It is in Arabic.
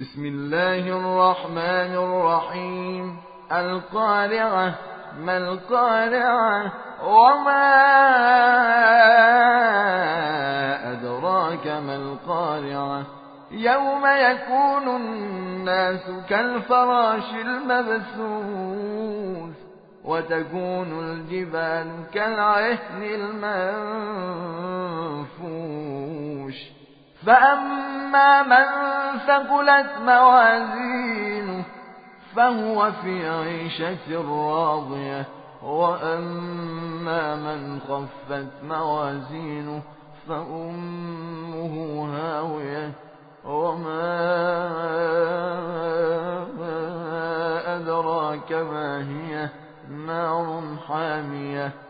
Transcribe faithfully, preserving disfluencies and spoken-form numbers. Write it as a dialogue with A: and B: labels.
A: بسم الله الرحمن الرحيم. القارعة. ما القارعة؟ وما أدراك ما القارعة؟ يوم يكون الناس كالفراش المبثوث وتكون الجبال كالعهن المنفوش. فأما من ثقلت موازينه فهو في عيشة راضية، وأما من خفت موازينه فأمه هاوية، وما أدراك ما هي؟ نار حامية.